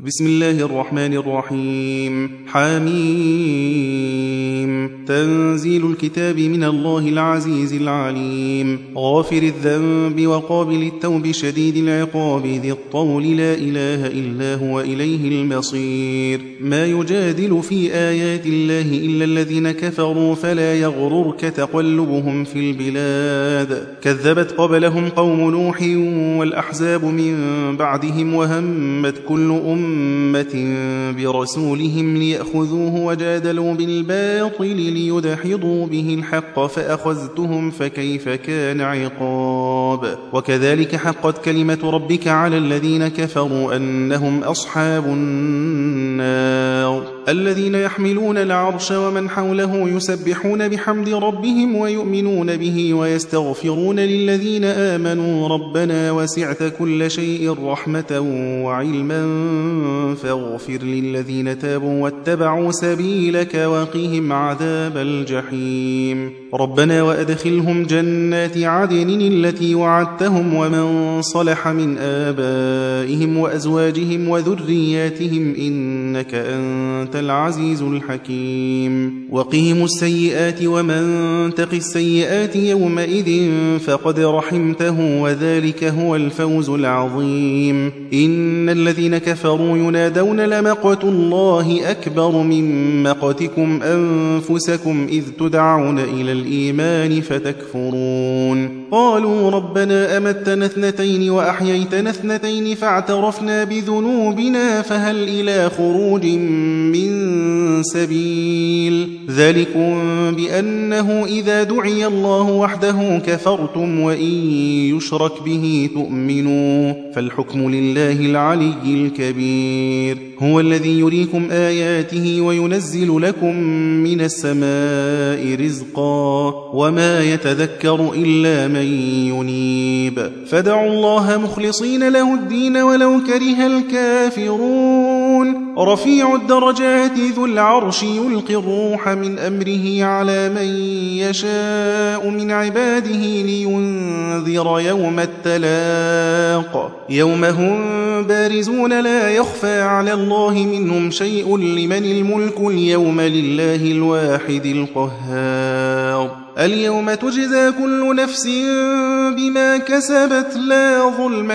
بسم الله الرحمن الرحيم. حميم. تنزيل الكتاب من الله العزيز العليم، غافر الذنب وقابل التوب شديد العقاب ذي الطول، لا إله إلا هو إليه المصير. ما يجادل في آيات الله إلا الذين كفروا، فلا يغررك تقلبهم في البلاد. كذبت قبلهم قوم نوح والأحزاب من بعدهم، وهمت كل أمة برسولهم ليأخذوه، وجادلوا بالباطل ليدحضوا به الحق، فأخذتهم فكيف كان عقاب. وكذلك حقت كلمة ربك على الذين كفروا أنهم أصحاب النار. الذين يحملون العرش ومن حوله يسبحون بحمد ربهم ويؤمنون به ويستغفرون للذين آمنوا ربنا وسعت كل شيء رحمة وعلما فاغفر للذين تابوا واتبعوا سبيلك وقهم عذاب الجحيم. ربنا وأدخلهم جنات عدن التي وعدتهم ومن صلح من آبائهم وأزواجهم وذرياتهم إنك أنت العزيز الحكيم. وقهم السيئات ومن تق السيئات يومئذ فقد رحمته وذلك هو الفوز العظيم. إن الذين كفروا ينادون لمقت الله أكبر من مقتكم أنفسكم إذ تدعون إلى الإيمان فتكفرون. قالوا ربنا أمتنا اثنتين وأحييتنا اثنتين فاعترفنا بذنوبنا فهل إلى خروج من سبيل. ذلكم بأنه إذا دعي الله وحده كفرتم وإن يشرك به تؤمنوا، فالحكم لله العلي الكبير. هو الذي يريكم آياته وينزل لكم من السماء رزقا وما يتذكر إلا من ينيب. فادعوا الله مخلصين له الدين ولو كره الكافرون. رفيع الدرجات ذو العرش يلقي الروح من أمره على من يشاء من عباده لينذر يوم التلاق، يوم هم بارزون لا يخفى على الله منهم شيء لمن الملك اليوم لله الواحد القهار. اليوم تجزى كل نفس بما كسبت لا ظلم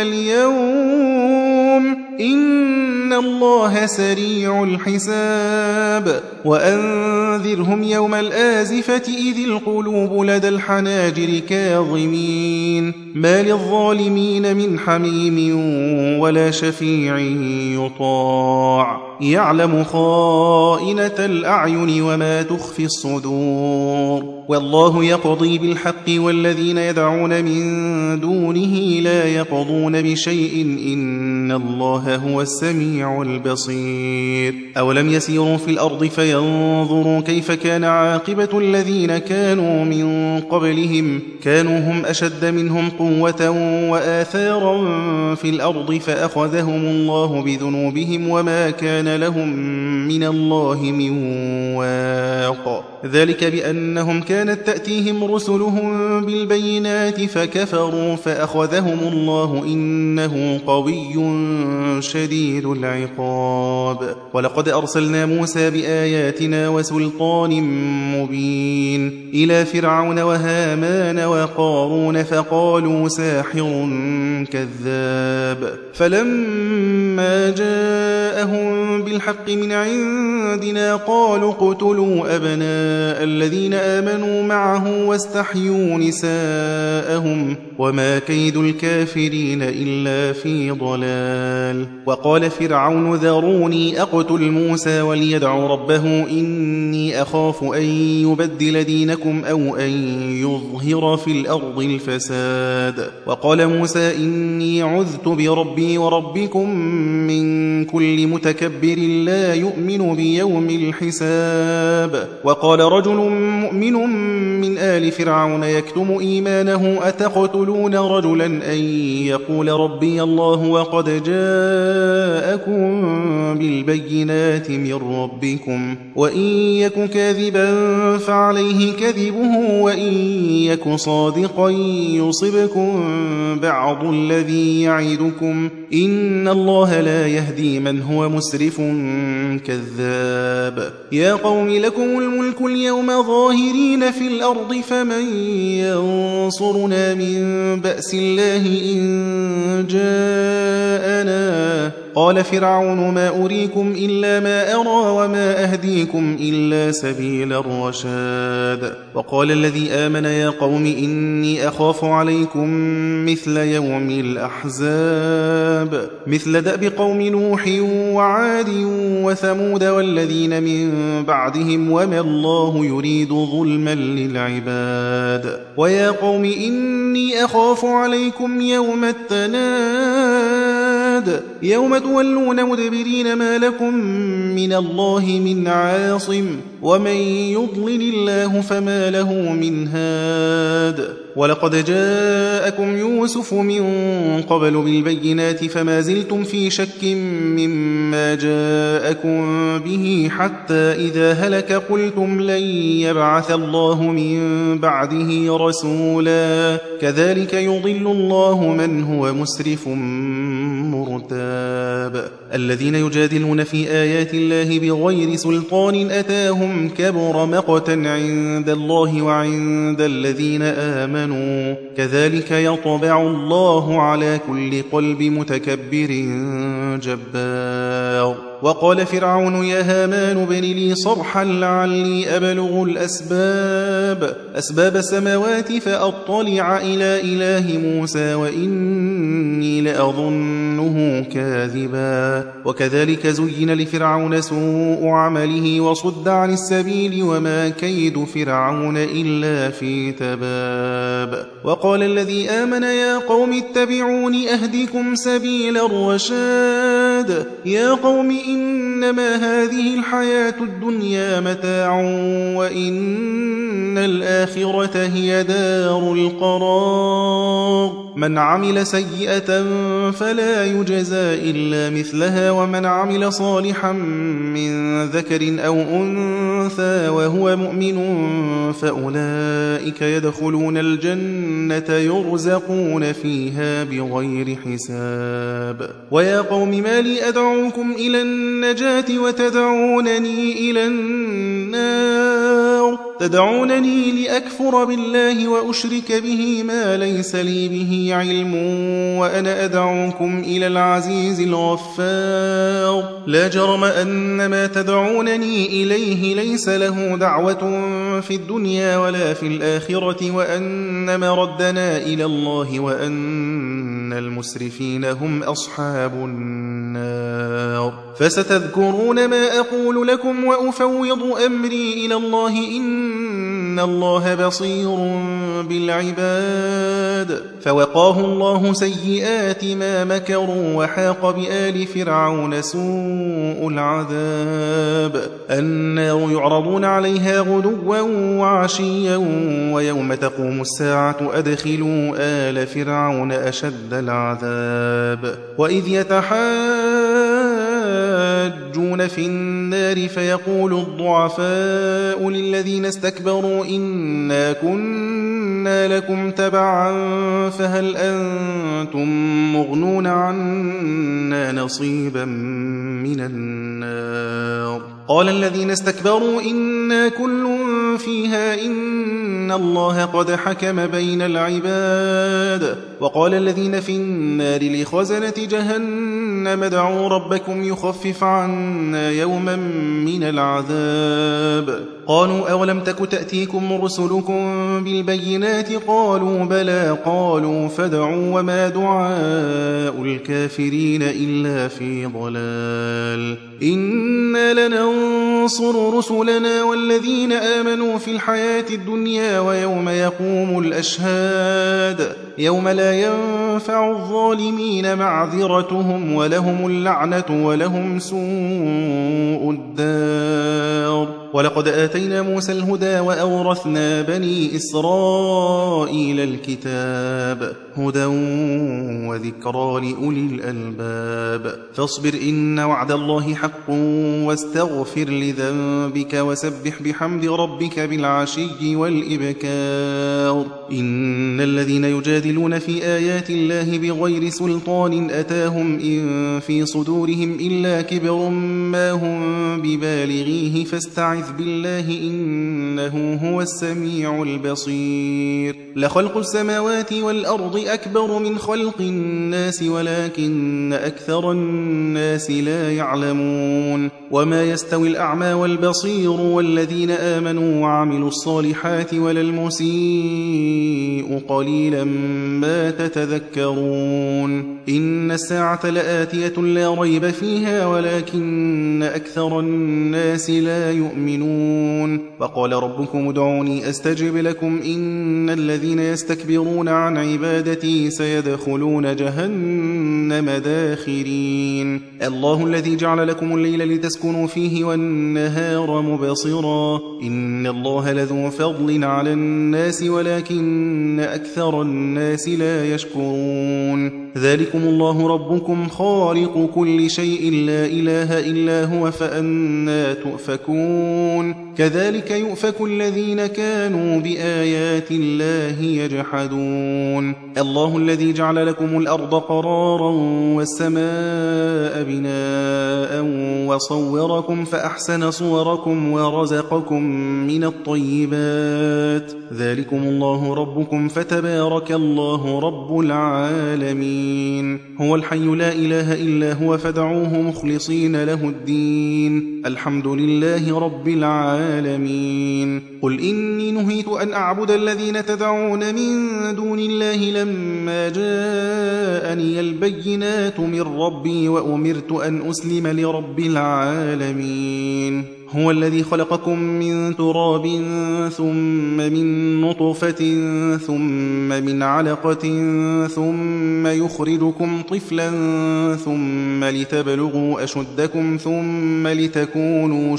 اليوم إن الله سريع الحساب. وأنذرهم يوم الآزفة إذ القلوب لدى الحناجر كاظمين، ما للظالمين من حميم ولا شفيع يطاع، يعلم خائنة الأعين وما تخفي الصدور. والله يقضي بالحق والذين يدعون من دونه لا يقضون بشيء إن الله هو السميع البصير. أولم يسيروا في الأرض فينظروا كيف كان عاقبة الذين كانوا من قبلهم، كانوا هم أشد منهم قوة وآثارا في الأرض فأخذهم الله بذنوبهم وما كان لهم من الله من واق. ذلك بأنهم كانت تأتيهم رسلهم بالبينات فكفروا فأخذهم الله إنه قوي شديد العقاب. ولقد أرسلنا موسى بآياتنا وسلطان مبين إلى فرعون وهامان وقارون فقالوا ساحر كذاب. فلما جاءهم بالحق من عندنا قالوا اقتلوا أبناء الذين آمنوا معه واستحيوا نساءهم وما كيد الكافرين إلا في ضلال. وقال فرعون ذروني أقتل موسى وليدع ربه إني أخاف أن يبدل دينكم أو أن يظهر في الأرض الفساد. وقال موسى إني عذت بربي وربكم من كل متكبر متكبر لا يؤمن بيوم الحساب. وقال رجل مؤمن من آل فرعون يكتم إيمانه أتقتلون رجلا أن يقول ربي الله وقد جاءكم بالبينات من ربكم وإن يك كاذبا فعليه كذبه وإن يك صادقا يصبكم بعض الذي يعدكم إن الله لا يهدي من هو مسرف كذاب. يا قوم لكم الملك اليوم ظاهرين في الأرض فمن ينصرنا من بأس الله إن جاءنا. قال فرعون ما أريكم إلا ما أرى وما أهديكم إلا سبيل الرشاد. وقال الذي آمن يا قوم إني أخاف عليكم مثل يوم الأحزاب مثل دأب قوم نوح وعاد وثمود والذين من بعدهم وما الله يريد ظلما للعباد. ويا قوم إني أخاف عليكم يوم التناد يوم تولون مدبرين ما لكم من الله من عاصم ومن يضلل الله فما له من هاد. ولقد جاءكم يوسف من قبل بالبينات فما زلتم في شك مما جاءكم به حتى إذا هلك قلتم لن يبعث الله من بعده رسولا كذلك يضل الله من هو مسرف مرتاب. الذين يجادلون في آيات الله بغير سلطان أتاهم كبر مقتا عند الله وعند الذين آمنوا كذلك يطبع الله على كل قلب متكبر جبار. وقال فرعون يا هامان ابن لي صرحا لعلي أبلغ أسباب السماوات فأطلع إلى إله موسى وإني لأظنه كاذبا. وكذلك زين لفرعون سوء عمله وصد عن السبيل وما كيد فرعون إلا في تباب. وقال الذي آمن يا قوم اتبعون أهدكم سبيل الرشاد. يا قوم إنما هذه الحياة الدنيا متاع وإن الآخرة هي دار القرار. من عمل سيئة فلا يجزى إلا مثلها ومن عمل صالحا من ذكر أو أنثى وهو مؤمن فأولئك يدخلون الجنة يرزقون فيها بغير حساب. ويا قوم ما لي أدعوكم إلى النجاة وتدعونني إلى النار تدعونني لأكفر بالله وأشرك به ما ليس لي به علم وأنا أدعوكم إلى العزيز الغفار. لا جرم أن ما تدعونني إليه ليس له دعوة في الدنيا ولا في الآخرة وأن مردنا إلى الله وأن المسرفين هم أصحاب النار. فستذكرون ما أقول لكم وأفوض أمري إلى الله إن الله بصير بالعباد. فوقاه الله سيئات ما مكروا وحاق بآل فرعون سوء العذاب. النار يعرضون عليها غدوا وعشيا ويوم تقوم الساعة أدخلوا آل فرعون أشد العذاب. وإذ يتحاجون في النار فيقول الضعفاء للذين استكبروا إنا كنا لكم تبعا فهل أنتم مغنون عنا نصيبا من النار. قال الذين استكبروا إنا كل فيها إن الله قد حكم بين العباد. وقال الذين في النار لخزنة جهنم ادعوا ربكم يخفف عنا يوما من العذاب. قالوا أولم تك تأتيكم رسلكم بالبينات قالوا بلى قالوا فادعوا وما دعاء الكافرين إلا في ضلال إنا لننصر رسلنا والذين آمنوا في الحياة الدنيا ويوم يقوم الأشهاد يوم لا ينفع الظالمين معذرتهم ولهم اللعنة ولهم سوء الدار ولقد آتينا موسى الهدى وأورثنا بني إسرائيل الكتاب هدى وذكرى لأولي الألباب فاصبر إن وعد الله حق واستغفر لذنبك وسبح بحمد ربك بالعشي والإبكار إن الذين يجادلون في آيات الله بغير سلطان أتاهم إن في صدورهم إلا كبر ما هم ببالغيه فاستعذ بالله إنه هو السميع البصير لخلق السماوات والأرض أكبر من خلق الناس ولكن أكثر الناس لا يعلمون وما يستوي الأعمى والبصير والذين آمنوا وعملوا الصالحات ولا المسيء قليلا ما تتذكرون إن الساعة لآتية لا ريب فيها ولكن أكثر الناس لا يؤمنون وقال ربكم ادعوني أستجب لكم إن الذين يستكبرون عن عبادتي سيدخلون جهنم داخرين الله الذي جعل لكم الليل لتسكنوا فيه والنهار مبصرا إن الله لذو فضل على الناس ولكن أكثر الناس لا يشكرون ذلكم الله ربكم خالق كل شيء لا إله إلا هو فأنى تؤفكون كذلك يؤفك الذين كانوا بآيات الله يجحدون الله الذي جعل لكم الأرض قرارا والسماء بناء وصوركم فأحسن صوركم ورزقكم من الطيبات ذلكم الله ربكم فتبارك الله رب العالمين هو الحي لا إله إلا هو فادعوه مخلصين له الدين الحمد لله رب العالمين قل إني نهيت أن أعبد الذين تدعون من دون الله لما جاءني البينات من ربي وأمرت أن أسلم لرب العالمين هو الذي خلقكم من تراب ثم من نطفة ثم من علقة ثم يخرجكم طفلا ثم لتبلغوا أشدكم ثم لتكونوا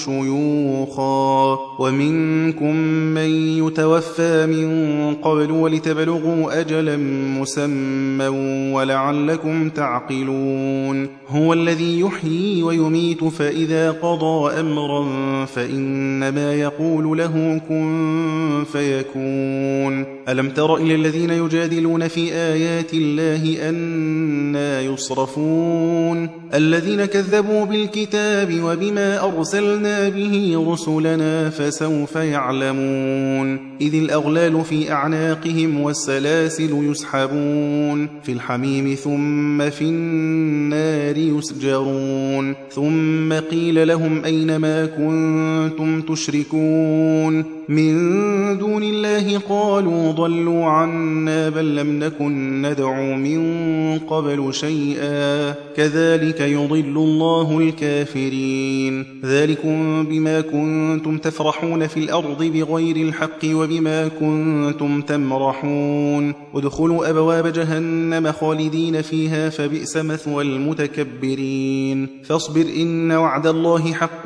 شيوخا ومنكم من يتوفى من قبل ولتبلغوا أجلا مسمى ولعلكم تعقلون هو الذي يحيي ويميت فإذا قضى أمرا فإنما يقول له كن فيكون ألم تر إلى الذين يجادلون في آيات الله أنى يصرفون الذين كذبوا بالكتاب وبما أرسلنا به رسلنا فسوف يعلمون إذ الأغلال في أعناقهم والسلاسل يسحبون في الحميم ثم في النار يسجرون ثم قيل لهم أين ما كنتم تشركون من دون الله قالوا ضلوا عنا بل لم نكن ندعو من قبل شيئا كذلك يضل الله الكافرين ذلكم بما كنتم تفرحون في الأرض بغير الحق وبما كنتم تمرحون ادخلوا أبواب جهنم خالدين فيها فبئس مثوى المتكبرين فاصبر إن وعد الله حق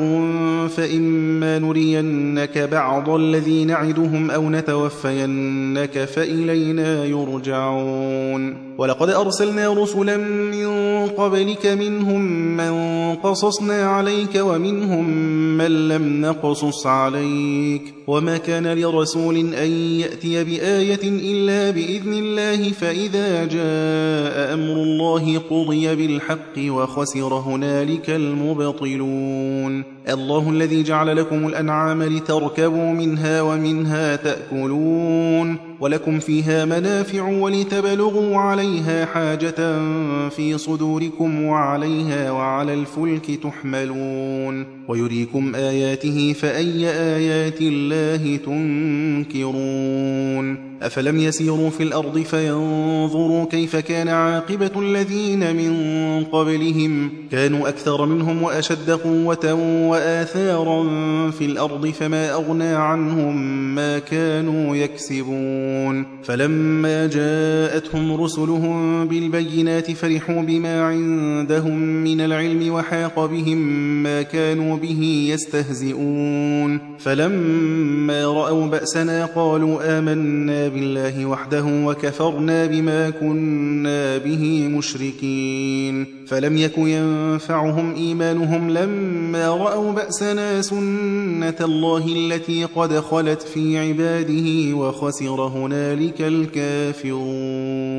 فإما نرينك بعض الذي نعدهم أو نتوفينك فإلينا يرجعون ولقد أرسلنا رسلا من قبلك منهم من قصصنا عليك ومنهم من لم نقصص عليك وما كان لرسول أن يأتي بآية إلا بإذن الله فإذا جاء أمر الله قضي بالحق وخسر هنالك المبطلون. الله الذي جعل لكم الأنعام لتركبوا منها ومنها تأكلون ولكم فيها منافع ولتبلغوا عليها حاجة في صدوركم وعليها وعلى الفلك تحملون ويريكم آياته فأي آيات الله تنكرون. أفلم يسيروا في الأرض فينظروا كيف كان عاقبة الذين من قبلهم كانوا أكثر منهم وأشد قوة وآثارا في الأرض فما أغنى عنهم ما كانوا يكسبون. فلما جاءتهم رسلهم بالبينات فرحوا بما عندهم من العلم وحاق بهم ما كانوا به يستهزئون. فلما رأوا بأسنا قالوا آمنا بالله وحده وكفرنا بما كنا به مشركين. فلم يك ينفعهم إيمانهم لما رأوا بأسنا سنة الله التي قد خلت في عباده وخسر هنالك الكافرون.